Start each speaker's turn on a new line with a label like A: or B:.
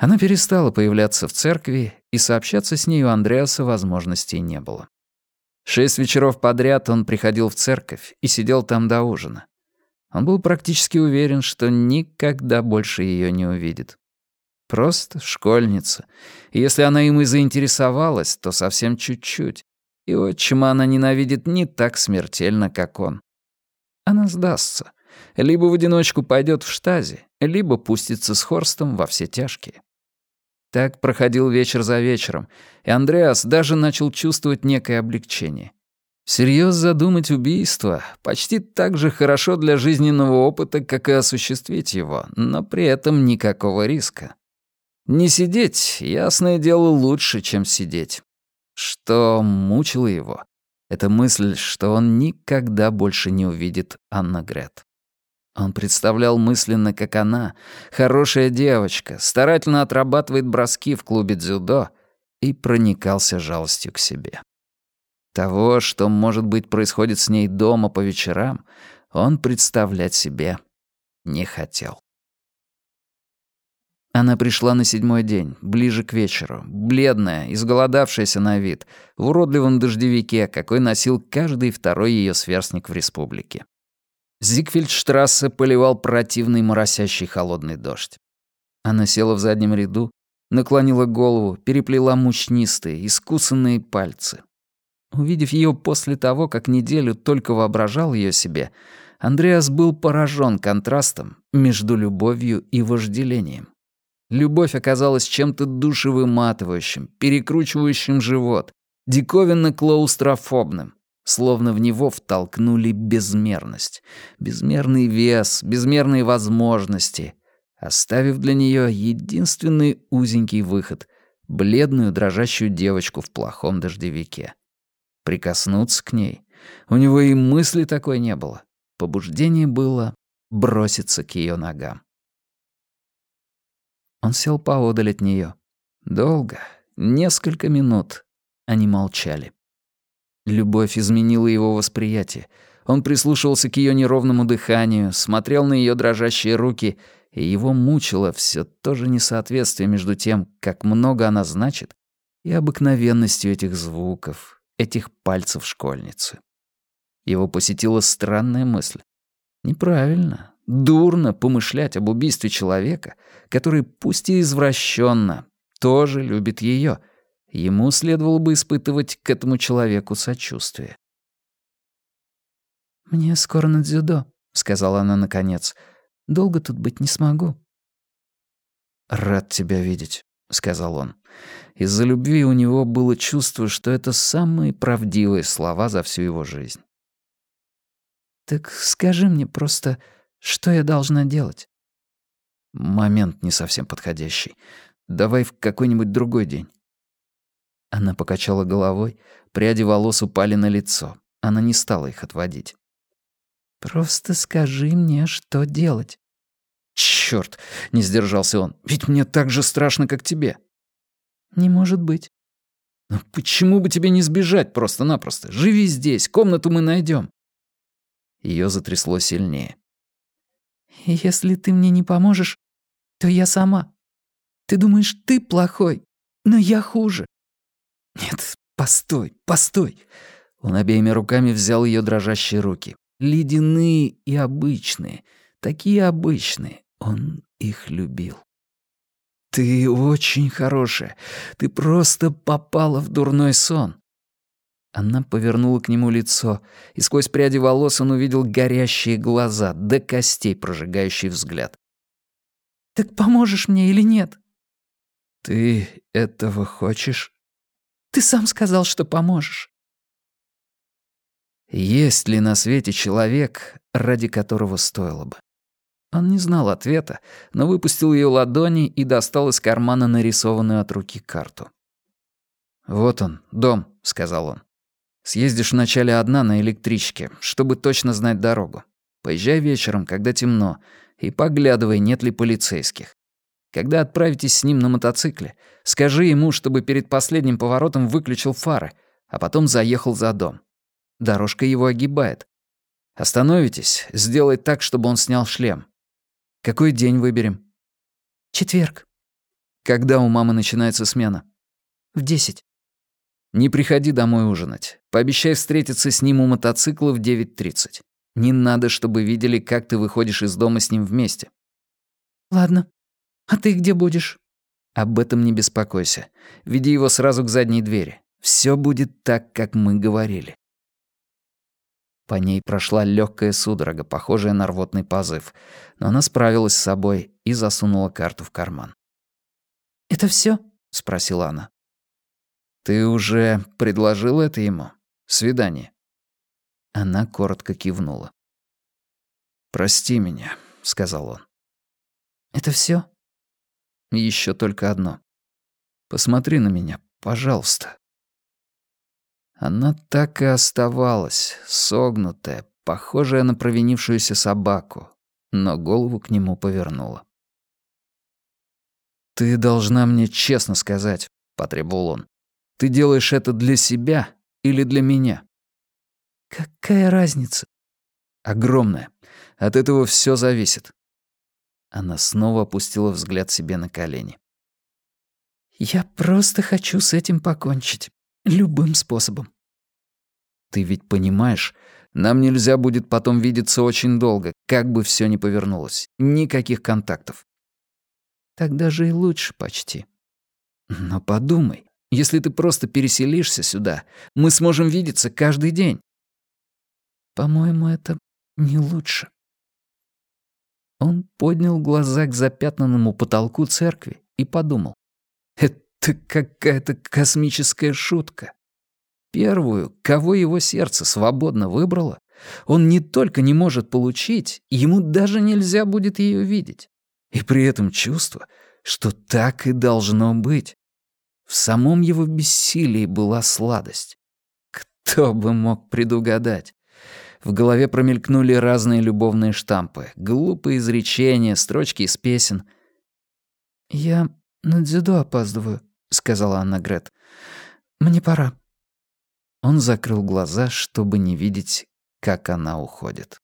A: Она перестала появляться в церкви, и сообщаться с ней у Андреаса возможностей не было. 6 вечеров подряд он приходил в церковь и сидел там до ужина. Он был практически уверен, что никогда больше ее не увидит. Просто школьница. И если она им и заинтересовалась, то совсем чуть-чуть. И отчима она ненавидит не так смертельно, как он. Она сдастся. Либо в одиночку пойдет в штази, либо пустится с Хорстом во все тяжкие. Так проходил вечер за вечером, и Андреас даже начал чувствовать некое облегчение. Всерьез задумать убийство почти так же хорошо для жизненного опыта, как и осуществить его, но при этом никакого риска. Не сидеть, ясное дело, лучше, чем сидеть. Что мучило его — это мысль, что он никогда больше не увидит Анна-Грет. Он представлял мысленно, как она, хорошая девочка, старательно отрабатывает броски в клубе дзюдо, и проникался жалостью к себе. Того, что, может быть, происходит с ней дома по вечерам, он представлять себе не хотел. Она пришла на 7-й день, ближе к вечеру, бледная, изголодавшаяся на вид, в уродливом дождевике, какой носил каждый второй ее сверстник в республике. Зигфельдштрассе поливал противный моросящий холодный дождь. Она села в заднем ряду, наклонила голову, переплела мучнистые, искусанные пальцы. Увидев ее после того, как неделю только воображал ее себе, Андреас был поражен контрастом между любовью и вожделением. Любовь оказалась чем-то душевыматывающим, перекручивающим живот, диковинно клаустрофобным. Словно в него втолкнули безмерность, безмерный вес, безмерные возможности, оставив для нее единственный узенький выход — бледную дрожащую девочку в плохом дождевике. Прикоснуться к ней у него и мысли такой не было. Побуждение было броситься к ее ногам. Он сел поодаль от нее. Долго, несколько минут, они молчали. Любовь изменила его восприятие. Он прислушивался к ее неровному дыханию, смотрел на ее дрожащие руки, и его мучило все то же несоответствие между тем, как много она значит, и обыкновенностью этих звуков, этих пальцев школьницы. Его посетила странная мысль. Неправильно, дурно помышлять об убийстве человека, который, пусть и извращенно, тоже любит ее. Ему следовало бы испытывать к этому человеку сочувствие. «Мне скоро на дзюдо», — сказала она наконец. «Долго тут быть не смогу». «Рад тебя видеть», — сказал он. Из-за любви у него было чувство, что это самые правдивые слова за всю его жизнь. «Так скажи мне просто, что я должна делать?» «Момент не совсем подходящий. Давай в какой-нибудь другой день». Она покачала головой, пряди волос упали на лицо. Она не стала их отводить. «Просто скажи мне, что делать». «Чёрт!» — не сдержался он. «Ведь мне так же страшно, как тебе». «Не может быть». «Ну почему бы тебе не сбежать просто-напросто? Живи здесь, комнату мы найдем. Её затрясло сильнее. «Если ты мне не поможешь, то я сама. Ты думаешь, ты плохой, но я хуже». «Нет, постой, постой!» Он обеими руками взял ее дрожащие руки. Ледяные и обычные, такие обычные. Он их любил. «Ты очень хорошая. Ты просто попала в дурной сон». Она повернула к нему лицо, и сквозь пряди волос он увидел горящие глаза, до костей прожигающий взгляд. «Так поможешь мне или нет?» «Ты этого хочешь?» «Ты сам сказал, что поможешь». Есть ли на свете человек, ради которого стоило бы? Он не знал ответа, но выпустил ее ладони и достал из кармана нарисованную от руки карту. «Вот он, дом», — сказал он. «Съездишь вначале одна на электричке, чтобы точно знать дорогу. Поезжай вечером, когда темно, и поглядывай, нет ли полицейских. Когда отправитесь с ним на мотоцикле, скажи ему, чтобы перед последним поворотом выключил фары, а потом заехал за дом. Дорожка его огибает. Остановитесь, сделай так, чтобы он снял шлем. Какой день выберем?» «Четверг». Когда у мамы начинается смена?
B: В 10.
A: Не приходи домой ужинать. Пообещай встретиться с ним у мотоцикла в 9:30. Не надо, чтобы видели, как ты выходишь из дома с ним вместе.
B: Ладно. А ты где будешь?
A: Об этом не беспокойся. Веди его сразу к задней двери. Все будет так, как мы говорили. По ней прошла легкая судорога, похожая на рвотный позыв, но она справилась с собой и засунула карту в карман.
B: «Это все?
A: Спросила она. «Ты уже предложил это ему? Свидание?» Она коротко кивнула. «Прости меня», — сказал он.
B: Это все?
A: Еще только одно. Посмотри на меня, пожалуйста». Она так и оставалась, согнутая, похожая на провинившуюся собаку, но голову к нему повернула. «Ты должна мне честно сказать», — потребовал он. «Ты делаешь это для себя или для меня?»
B: Какая разница?
A: «Огромная. От этого все зависит». Она снова опустила взгляд себе на колени.
B: Я просто хочу с этим покончить. Любым способом.
A: «Ты ведь понимаешь, нам нельзя будет потом видеться очень долго, как бы все ни повернулось. Никаких контактов».
B: Так даже и лучше почти.
A: «Но подумай, если ты просто переселишься сюда, мы сможем видеться каждый день».
B: По-моему, это не лучше.
A: Он поднял глаза к запятнанному потолку церкви и подумал. Это какая-то космическая шутка. Первую, кого его сердце свободно выбрало, он не только не может получить, ему даже нельзя будет ее видеть. И при этом чувство, что так и должно быть. В самом его бессилии была сладость. Кто бы мог предугадать? В голове промелькнули разные любовные штампы, глупые изречения, строчки из песен.
B: «Я на дзюдо опаздываю», — сказала Анна Грет. «Мне пора».
A: Он закрыл глаза, чтобы не видеть, как она уходит.